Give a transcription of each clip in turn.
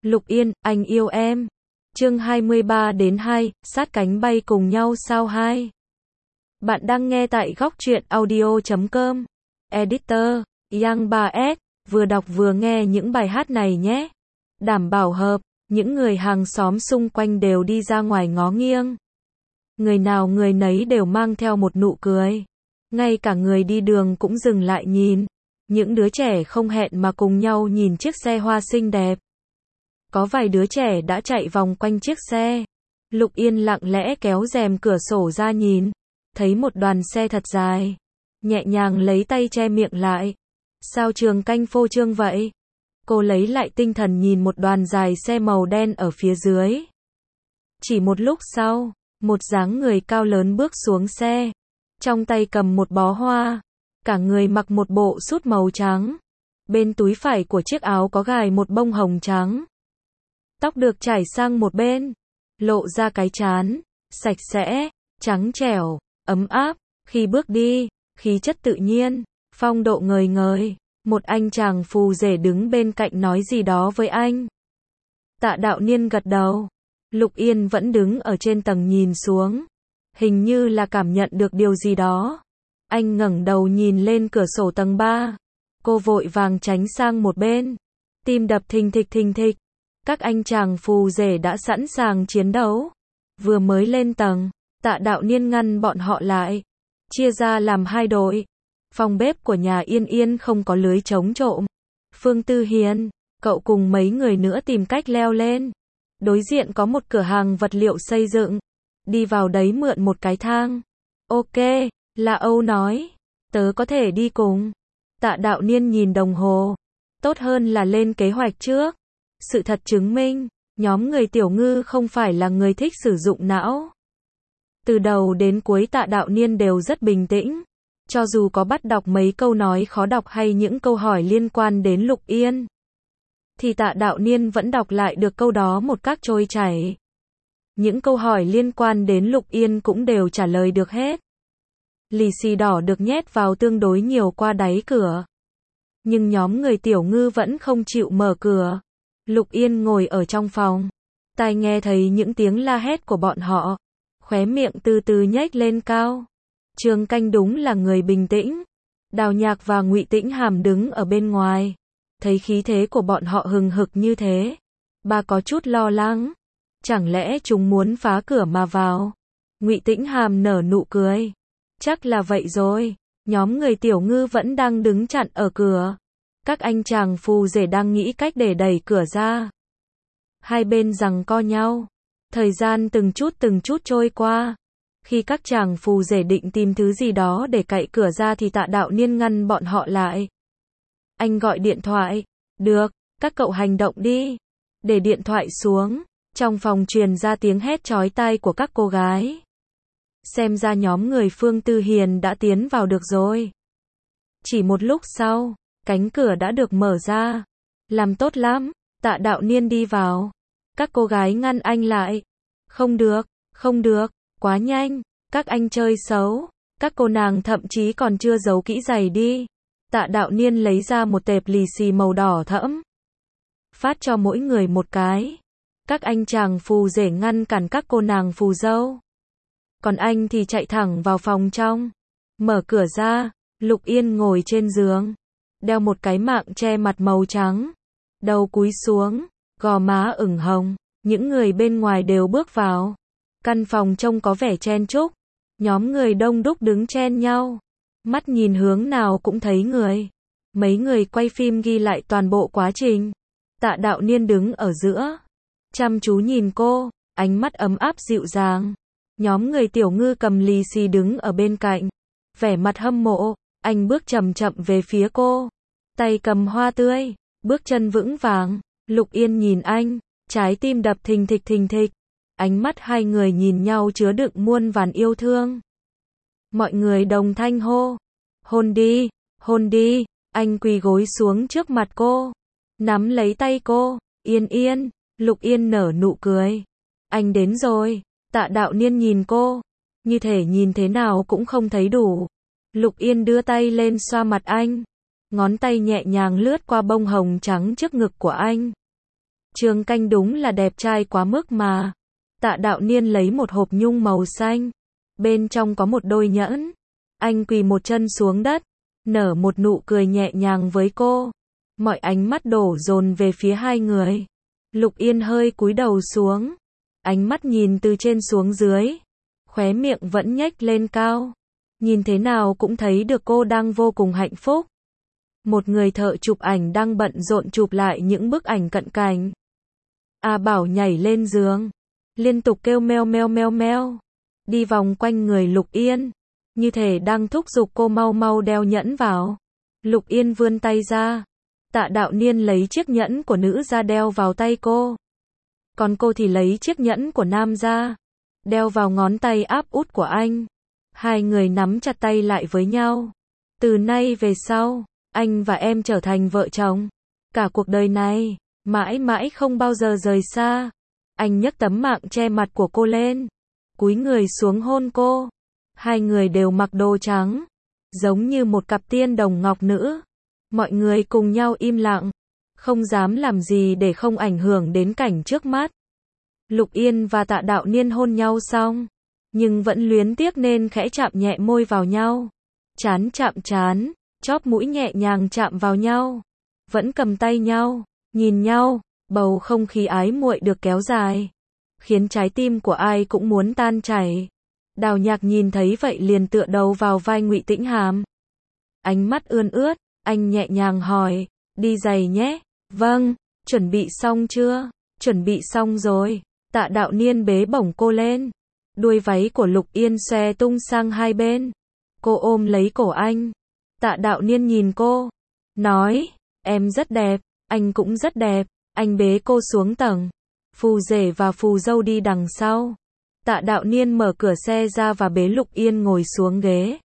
Lục Yên, anh yêu em. Chương 23-2, sát cánh bay cùng nhau sao 2. Bạn đang nghe tại góc truyện audio.com. Editor, Yang 3S, vừa đọc vừa nghe những bài hát này nhé. Đảm bảo hợp, những người hàng xóm xung quanh đều đi ra ngoài ngó nghiêng. Người nào người nấy đều mang theo một nụ cười. Ngay cả người đi đường cũng dừng lại nhìn. Những đứa trẻ không hẹn mà cùng nhau nhìn chiếc xe hoa xinh đẹp. Có vài đứa trẻ đã chạy vòng quanh chiếc xe. Lục Yên lặng lẽ kéo rèm cửa sổ ra nhìn. Thấy một đoàn xe thật dài. Nhẹ nhàng lấy tay che miệng lại. Sao Trường Canh phô trương vậy? Cô lấy lại tinh thần nhìn một đoàn dài xe màu đen ở phía dưới. Chỉ một lúc sau, một dáng người cao lớn bước xuống xe. Trong tay cầm một bó hoa. Cả người mặc một bộ sút màu trắng. Bên túi phải của chiếc áo có gài một bông hồng trắng. Tóc được chải sang một bên. Lộ ra cái trán. Sạch sẽ, trắng trẻo, ấm áp. Khi bước đi, khí chất tự nhiên, phong độ ngời ngời. Một anh chàng phù rể đứng bên cạnh nói gì đó với anh. Tạ Đạo Niên gật đầu. Lục Yên vẫn đứng ở trên tầng nhìn xuống. Hình như là cảm nhận được điều gì đó. Anh ngẩng đầu nhìn lên cửa sổ tầng 3. Cô vội vàng tránh sang một bên. Tim đập thình thịch thình thịch. Các anh chàng phù rể đã sẵn sàng chiến đấu. Vừa mới lên tầng, Tạ Đạo Niên ngăn bọn họ lại. Chia ra làm hai đội. Phòng bếp của nhà Yên Yên không có lưới chống trộm. Phương Tư Hiền, cậu cùng mấy người nữa tìm cách leo lên. Đối diện có một cửa hàng vật liệu xây dựng. Đi vào đấy mượn một cái thang. Ok, là Âu nói. Tớ có thể đi cùng. Tạ Đạo Niên nhìn đồng hồ. Tốt hơn là lên kế hoạch trước. Sự thật chứng minh, nhóm người Tiểu Ngư không phải là người thích sử dụng não. Từ đầu đến cuối Tạ Đạo Niên đều rất bình tĩnh. Cho dù có bắt đọc mấy câu nói khó đọc hay những câu hỏi liên quan đến Lục Yên, thì Tạ Đạo Niên vẫn đọc lại được câu đó một cách trôi chảy. Những câu hỏi liên quan đến Lục Yên cũng đều trả lời được hết. Lì xì đỏ được nhét vào tương đối nhiều qua đáy cửa. Nhưng nhóm người Tiểu Ngư vẫn không chịu mở cửa. Lục Yên ngồi ở trong phòng. Tai nghe thấy những tiếng la hét của bọn họ. Khóe miệng từ từ nhếch lên cao. Trường Canh đúng là người bình tĩnh. Đào Nhạc và Ngụy Tĩnh Hàm đứng ở bên ngoài. Thấy khí thế của bọn họ hừng hực như thế. Bà có chút lo lắng. Chẳng lẽ chúng muốn phá cửa mà vào? Ngụy Tĩnh Hàm nở nụ cười. Chắc là vậy rồi. Nhóm người Tiểu Ngư vẫn đang đứng chặn ở cửa. Các anh chàng phù rể đang nghĩ cách để đẩy cửa ra. Hai bên giằng co nhau. Thời gian từng chút trôi qua. Khi các chàng phù rể định tìm thứ gì đó để cậy cửa ra thì Tạ Đạo Niên ngăn bọn họ lại. Anh gọi điện thoại. Được, các cậu hành động đi. Để điện thoại xuống. Trong phòng truyền ra tiếng hét chói tai của các cô gái. Xem ra nhóm người Phương Tư Hiền đã tiến vào được rồi. Chỉ một lúc sau, cánh cửa đã được mở ra. Làm tốt lắm. Tạ Đạo Niên đi vào. Các cô gái ngăn anh lại. Không được, không được, quá nhanh. Các anh chơi xấu. Các cô nàng thậm chí còn chưa giấu kỹ giày đi. Tạ Đạo Niên lấy ra một tệp lì xì màu đỏ thẫm. Phát cho mỗi người một cái. Các anh chàng phù rể ngăn cản các cô nàng phù dâu. Còn anh thì chạy thẳng vào phòng trong. Mở cửa ra, Lục Yên ngồi trên giường. Đeo một cái mạng che mặt màu trắng. Đầu cúi xuống, gò má ửng hồng. Những người bên ngoài đều bước vào. Căn phòng trông có vẻ chen chúc. Nhóm người đông đúc đứng chen nhau. Mắt nhìn hướng nào cũng thấy người. Mấy người quay phim ghi lại toàn bộ quá trình. Tạ Đạo Niên đứng ở giữa. Chăm chú nhìn cô, ánh mắt ấm áp dịu dàng. Nhóm người Tiểu Ngư cầm lì xì đứng ở bên cạnh. Vẻ mặt hâm mộ, anh bước chậm chậm về phía cô. Tay cầm hoa tươi, bước chân vững vàng. Lục Yên nhìn anh, trái tim đập thình thịch thình thịch. Ánh mắt hai người nhìn nhau chứa đựng muôn vàn yêu thương. Mọi người đồng thanh hô. Hôn đi, hôn đi. Anh quỳ gối xuống trước mặt cô. Nắm lấy tay cô. Yên Yên. Lục Yên nở nụ cười. Anh đến rồi. Tạ Đạo Niên nhìn cô. Như thể nhìn thế nào cũng không thấy đủ. Lục Yên đưa tay lên xoa mặt anh. Ngón tay nhẹ nhàng lướt qua bông hồng trắng trước ngực của anh. Trương Canh đúng là đẹp trai quá mức mà. Tạ Đạo Niên lấy một hộp nhung màu xanh. Bên trong có một đôi nhẫn. Anh quỳ một chân xuống đất, nở một nụ cười nhẹ nhàng với cô. Mọi ánh mắt đổ dồn về phía hai người. Lục Yên hơi cúi đầu xuống. Ánh mắt nhìn từ trên xuống dưới. Khóe miệng vẫn nhếch lên cao. Nhìn thế nào cũng thấy được cô đang vô cùng hạnh phúc. Một người thợ chụp ảnh đang bận rộn chụp lại những bức ảnh cận cảnh. A Bảo nhảy lên giường, liên tục kêu meo meo meo meo, đi vòng quanh người Lục Yên, như thể đang thúc giục cô mau mau đeo nhẫn vào. Lục Yên vươn tay ra, Tạ Đạo Niên lấy chiếc nhẫn của nữ ra đeo vào tay cô. Còn cô thì lấy chiếc nhẫn của nam ra, đeo vào ngón tay áp út của anh. Hai người nắm chặt tay lại với nhau. Từ nay về sau, anh và em trở thành vợ chồng. Cả cuộc đời này, mãi mãi không bao giờ rời xa. Anh nhấc tấm mạng che mặt của cô lên, cúi người xuống hôn cô. Hai người đều mặc đồ trắng, giống như một cặp tiên đồng ngọc nữ. Mọi người cùng nhau im lặng, không dám làm gì để không ảnh hưởng đến cảnh trước mắt. Lục Yên và Tạ Đạo Niên hôn nhau xong, nhưng vẫn luyến tiếc nên khẽ chạm nhẹ môi vào nhau. Trán chạm trán, chóp mũi nhẹ nhàng chạm vào nhau. Vẫn cầm tay nhau, nhìn nhau, bầu không khí ái muội được kéo dài, khiến trái tim của ai cũng muốn tan chảy. Đào Nhạc nhìn thấy vậy liền tựa đầu vào vai Ngụy Tĩnh Hàm. Ánh mắt ươn ướt, anh nhẹ nhàng hỏi, đi giày nhé. Vâng, chuẩn bị xong chưa? Chuẩn bị xong rồi. Tạ Đạo Niên bế bổng cô lên. Đuôi váy của Lục Yên xòe tung sang hai bên. Cô ôm lấy cổ anh. Tạ Đạo Niên nhìn cô, nói, em rất đẹp, anh cũng rất đẹp. Anh bế cô xuống tầng. Phù rể và phù dâu đi đằng sau. Tạ Đạo Niên mở cửa xe ra và bế Lục Yên ngồi xuống ghế.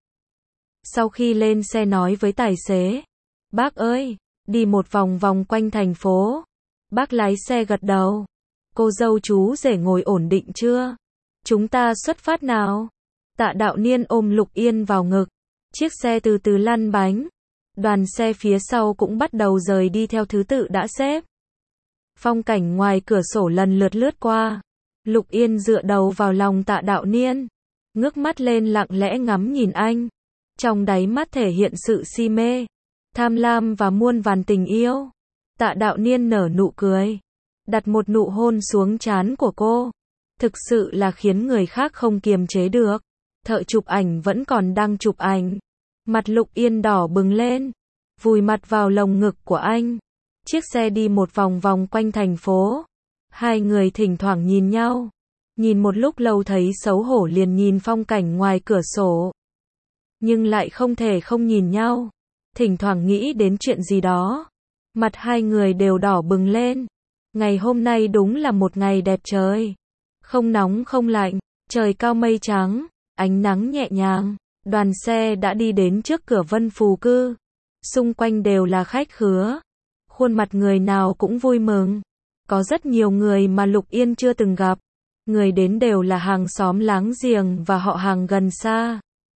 Sau khi lên xe nói với tài xế, bác ơi, đi một vòng vòng quanh thành phố. Bác lái xe gật đầu. Cô dâu chú rể ngồi ổn định chưa? Chúng ta xuất phát nào? Tạ Đạo Niên ôm Lục Yên vào ngực. Chiếc xe từ từ lăn bánh. Đoàn xe phía sau cũng bắt đầu rời đi theo thứ tự đã xếp. Phong cảnh ngoài cửa sổ lần lượt lướt qua. Lục Yên dựa đầu vào lòng Tạ Đạo Niên, ngước mắt lên lặng lẽ ngắm nhìn anh. Trong đáy mắt thể hiện sự si mê, tham lam và muôn vàn tình yêu. Tạ Đạo Niên nở nụ cười, đặt một nụ hôn xuống trán của cô. Thực sự là khiến người khác không kiềm chế được. Thợ chụp ảnh vẫn còn đang chụp ảnh. Mặt Lục Yên đỏ bừng lên, vùi mặt vào lồng ngực của anh. Chiếc xe đi một vòng vòng quanh thành phố. Hai người thỉnh thoảng nhìn nhau. Nhìn một lúc lâu thấy xấu hổ liền nhìn phong cảnh ngoài cửa sổ. Nhưng lại không thể không nhìn nhau. Thỉnh thoảng nghĩ đến chuyện gì đó. Mặt hai người đều đỏ bừng lên. Ngày hôm nay đúng là một ngày đẹp trời. Không nóng không lạnh, trời cao mây trắng, ánh nắng nhẹ nhàng. Đoàn xe đã đi đến trước cửa Vân Phù Cư. Xung quanh đều là khách khứa. Khuôn mặt người nào cũng vui mừng. Có rất nhiều người mà Lục Yên chưa từng gặp. Người đến đều là hàng xóm láng giềng và họ hàng gần xa.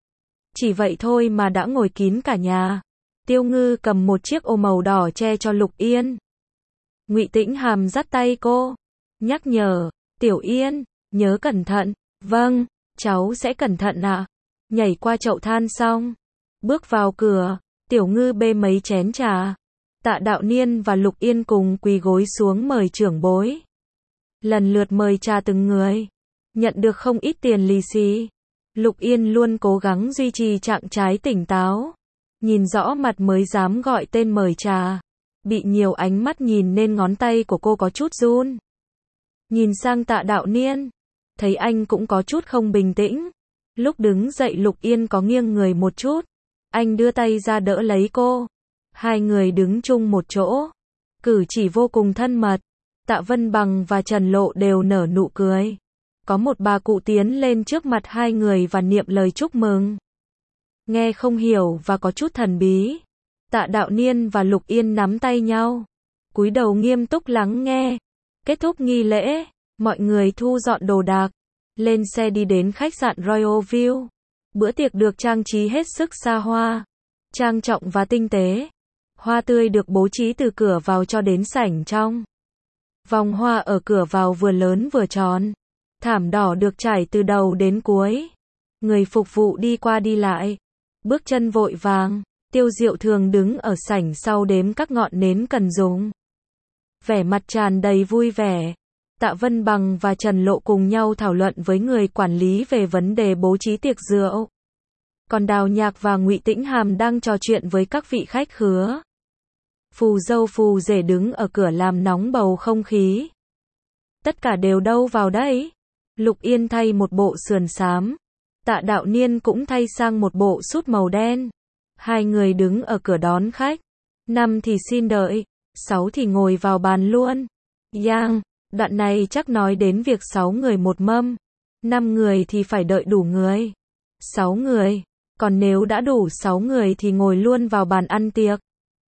Chỉ vậy thôi mà đã ngồi kín cả nhà. Tiêu Ngư cầm một chiếc ô màu đỏ che cho Lục Yên. Ngụy Tĩnh Hàm dắt tay cô, nhắc nhở, Tiểu Yên, nhớ cẩn thận. Vâng, cháu sẽ cẩn thận ạ. Nhảy qua chậu than xong, bước vào cửa, Tiểu Ngư bê mấy chén trà. Tạ Đạo Niên và Lục Yên cùng quỳ gối xuống mời trưởng bối. Lần lượt mời trà từng người, nhận được không ít tiền lì xì. Lục Yên luôn cố gắng duy trì trạng thái tỉnh táo. Nhìn rõ mặt mới dám gọi tên mời trà. Bị nhiều ánh mắt nhìn nên ngón tay của cô có chút run. Nhìn sang Tạ Đạo Niên, thấy anh cũng có chút không bình tĩnh. Lúc đứng dậy Lục Yên có nghiêng người một chút. Anh đưa tay ra đỡ lấy cô. Hai người đứng chung một chỗ. Cử chỉ vô cùng thân mật. Tạ Vân Bằng và Trần Lộ đều nở nụ cười. Có một bà cụ tiến lên trước mặt hai người và niệm lời chúc mừng. Nghe không hiểu và có chút thần bí. Tạ Đạo Niên và Lục Yên nắm tay nhau, cúi đầu nghiêm túc lắng nghe. Kết thúc nghi lễ, mọi người thu dọn đồ đạc, lên xe đi đến khách sạn Royal View. Bữa tiệc được trang trí hết sức xa hoa, trang trọng và tinh tế. Hoa tươi được bố trí từ cửa vào cho đến sảnh trong. Vòng hoa ở cửa vào vừa lớn vừa tròn. Thảm đỏ được trải từ đầu đến cuối. Người phục vụ đi qua đi lại. Bước chân vội vàng. Tiêu Diệu thường đứng ở sảnh sau đếm các ngọn nến cần dùng. Vẻ mặt tràn đầy vui vẻ. Tạ Vân Bằng và Trần Lộ cùng nhau thảo luận với người quản lý về vấn đề bố trí tiệc rượu. Còn Đào Nhạc và Ngụy Tĩnh Hàm đang trò chuyện với các vị khách khứa. Phù dâu phù rể đứng ở cửa làm nóng bầu không khí. Tất cả đều đâu vào đấy. Lục Yên thay một bộ sườn xám. Tạ Đạo Niên cũng thay sang một bộ sút màu đen. Hai người đứng ở cửa đón khách. 5 thì xin đợi, 6 thì ngồi vào bàn luôn. Yang, đoạn này chắc nói đến việc 6 người một mâm. 5 người thì phải đợi đủ người. 6 người, còn nếu đã đủ 6 người thì ngồi luôn vào bàn ăn tiệc.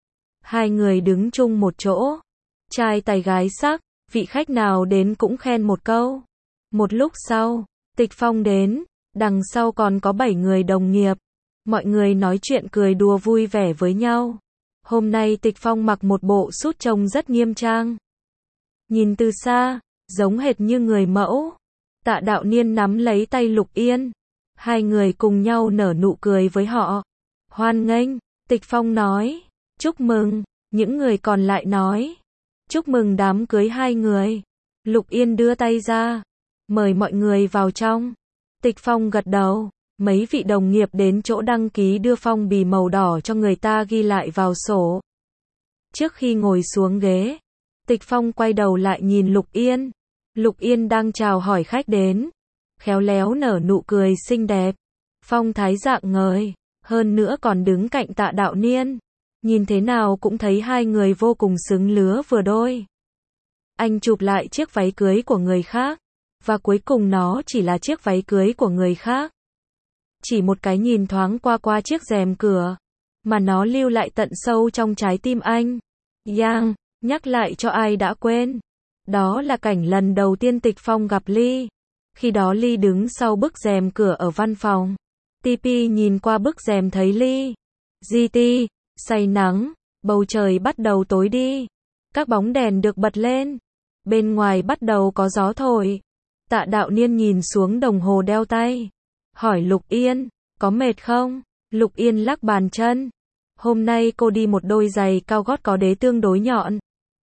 Hai người đứng chung một chỗ. Trai tài gái sắc, vị khách nào đến cũng khen một câu. Một lúc sau, Tịch Phong đến, đằng sau còn có 7 người đồng nghiệp. Mọi người nói chuyện cười đùa vui vẻ với nhau. Hôm nay Tịch Phong mặc một bộ sút trông rất nghiêm trang. Nhìn từ xa, giống hệt như người mẫu. Tạ Đạo Niên nắm lấy tay Lục Yên. Hai người cùng nhau nở nụ cười với họ. Hoan nghênh, Tịch Phong nói. Chúc mừng, những người còn lại nói. Chúc mừng đám cưới hai người. Lục Yên đưa tay ra. Mời mọi người vào trong. Tịch Phong gật đầu. Mấy vị đồng nghiệp đến chỗ đăng ký đưa phong bì màu đỏ cho người ta ghi lại vào sổ. Trước khi ngồi xuống ghế, Tịch Phong quay đầu lại nhìn Lục Yên. Lục Yên đang chào hỏi khách đến. Khéo léo nở nụ cười xinh đẹp. Phong thái dạng ngời. Hơn nữa còn đứng cạnh Tạ Đạo Niên. Nhìn thế nào cũng thấy hai người vô cùng xứng lứa vừa đôi. Anh chụp lại chiếc váy cưới của người khác. Và cuối cùng nó chỉ là chiếc váy cưới của người khác. Chỉ một cái nhìn thoáng qua chiếc rèm cửa. Mà nó lưu lại tận sâu trong trái tim anh. Yang, nhắc lại cho ai đã quên. Đó là cảnh lần đầu tiên Tịch Phong gặp Ly. Khi đó Ly đứng sau bức rèm cửa ở văn phòng. TP nhìn qua bức rèm thấy Ly. GT, say nắng, bầu trời bắt đầu tối đi. Các bóng đèn được bật lên. Bên ngoài bắt đầu có gió thổi. Tạ Đạo Niên nhìn xuống đồng hồ đeo tay. Hỏi Lục Yên, có mệt không? Lục Yên lắc bàn chân. Hôm nay cô đi một đôi giày cao gót có đế tương đối nhọn.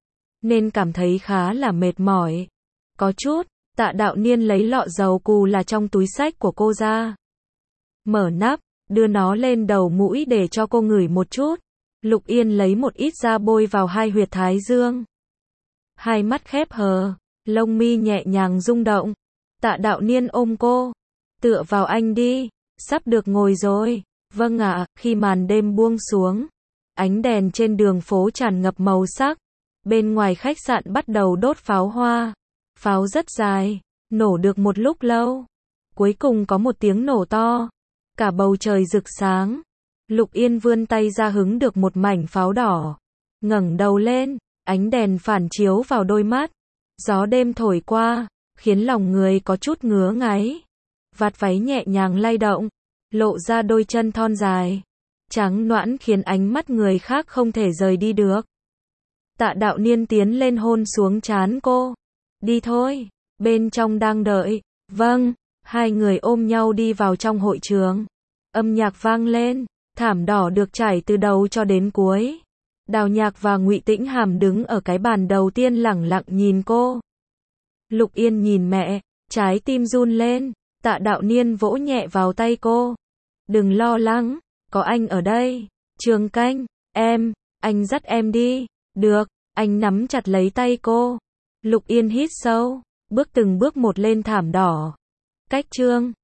Nên cảm thấy khá là mệt mỏi. Có chút, Tạ Đạo Niên lấy lọ dầu cù là trong túi xách của cô ra. Mở nắp, đưa nó lên đầu mũi để cho cô ngửi một chút. Lục Yên lấy một ít ra bôi vào hai huyệt thái dương. Hai mắt khép hờ, lông mi nhẹ nhàng rung động. Tạ Đạo Niên ôm cô. Tựa vào anh đi, sắp được ngồi rồi. Vâng ạ, khi màn đêm buông xuống. Ánh đèn trên đường phố tràn ngập màu sắc. Bên ngoài khách sạn bắt đầu đốt pháo hoa. Pháo rất dài, nổ được một lúc lâu. Cuối cùng có một tiếng nổ to. Cả bầu trời rực sáng. Lục Yên vươn tay ra hứng được một mảnh pháo đỏ. Ngẩng đầu lên, ánh đèn phản chiếu vào đôi mắt. Gió đêm thổi qua, khiến lòng người có chút ngứa ngáy. Vạt váy nhẹ nhàng lay động, lộ ra đôi chân thon dài. Trắng nõn khiến ánh mắt người khác không thể rời đi được. Tạ Đạo Niên tiến lên hôn xuống trán cô. Đi thôi, bên trong đang đợi. Vâng, hai người ôm nhau đi vào trong hội trường. Âm nhạc vang lên, thảm đỏ được trải từ đầu cho đến cuối. Đào Nhạc và Ngụy Tĩnh Hàm đứng ở cái bàn đầu tiên lẳng lặng nhìn cô. Lục Yên nhìn mẹ, trái tim run lên. Tạ Đạo Niên vỗ nhẹ vào tay cô. Đừng lo lắng, có anh ở đây. Trường Canh, anh dắt em đi. Được, anh nắm chặt lấy tay cô. Lục Yên hít sâu, bước từng bước một lên thảm đỏ. Cách Trương